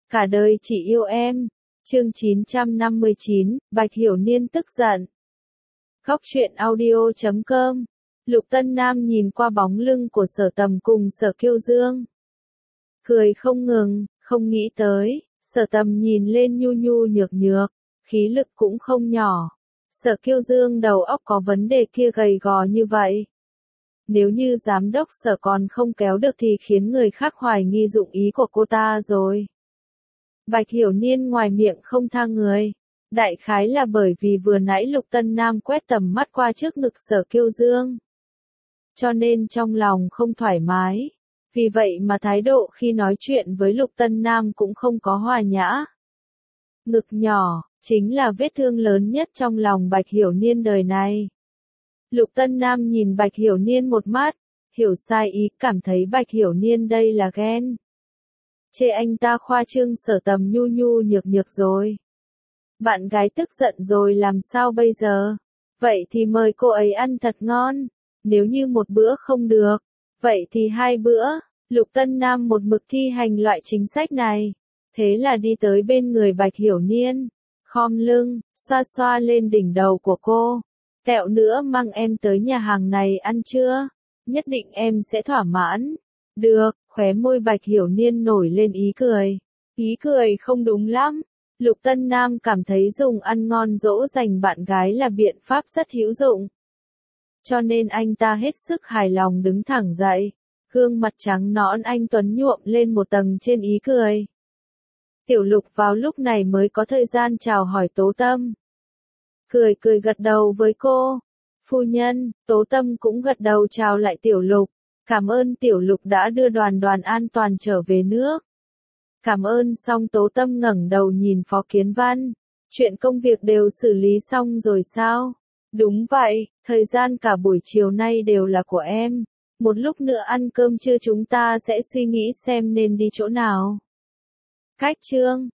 Cả đời chỉ yêu em. Chương 959, Bạch Hiểu Niên tức giận. Góc truyện audio.com. Lục Tân Nam nhìn qua bóng lưng của Sở Tầm cùng Sở Kiêu Dương. Cười không ngừng, không nghĩ tới, Sở Tầm nhìn lên nhu nhu nhược nhược, khí lực cũng không nhỏ. Sở Kiêu Dương đầu óc có vấn đề kia gầy gò như vậy. Nếu như giám đốc Sở còn không kéo được thì khiến người khác hoài nghi dụng ý của cô ta rồi. Bạch Hiểu Niên ngoài miệng không tha người. Đại khái là bởi vì vừa nãy Lục Tân Nam quét tầm mắt qua trước ngực Sở Kiêu Dương. Cho nên trong lòng không thoải mái. Vì vậy mà thái độ khi nói chuyện với Lục Tân Nam cũng không có hòa nhã. Ngực nhỏ, chính là vết thương lớn nhất trong lòng Bạch Hiểu Niên đời này. Lục Tân Nam nhìn Bạch Hiểu Niên một mắt, hiểu sai ý, cảm thấy Bạch Hiểu Niên đây là ghen. Chê anh ta khoa trương Sở Tầm nhu nhu nhược nhược rồi. Bạn gái tức giận rồi làm sao bây giờ? Vậy thì mời cô ấy ăn thật ngon. Nếu như một bữa không được, vậy thì 2 bữa. Lục Tân Nam một mực thi hành loại chính sách này. Thế là đi tới bên người Bạch Hiểu Niên, khom lưng, xoa xoa lên đỉnh đầu của cô. Tẹo nữa mang em tới nhà hàng này ăn chưa? Nhất định em sẽ thỏa mãn. Được, khóe môi Bạch Hiểu Niên nổi lên ý cười. Ý cười không đúng lắm. Lục Tân Nam cảm thấy dùng ăn ngon dỗ dành bạn gái là biện pháp rất hữu dụng. Cho nên anh ta hết sức hài lòng đứng thẳng dậy. Gương mặt trắng nõn anh tuấn nhuộm lên một tầng trên ý cười. Tiểu Lục vào lúc này mới có thời gian chào hỏi Tố Tâm. Cười cười gật đầu với cô. Phu nhân, Tố Tâm cũng gật đầu chào lại Tiểu Lục. Cảm ơn Tiểu Lục đã đưa đoàn an toàn trở về nước. Cảm ơn xong Tố Tâm ngẩng đầu nhìn Phó Kiến Văn. Chuyện công việc đều xử lý xong rồi sao? Đúng vậy, thời gian cả buổi chiều nay đều là của em. Một lúc nữa ăn cơm trưa chúng ta sẽ suy nghĩ xem nên đi chỗ nào. Cách chương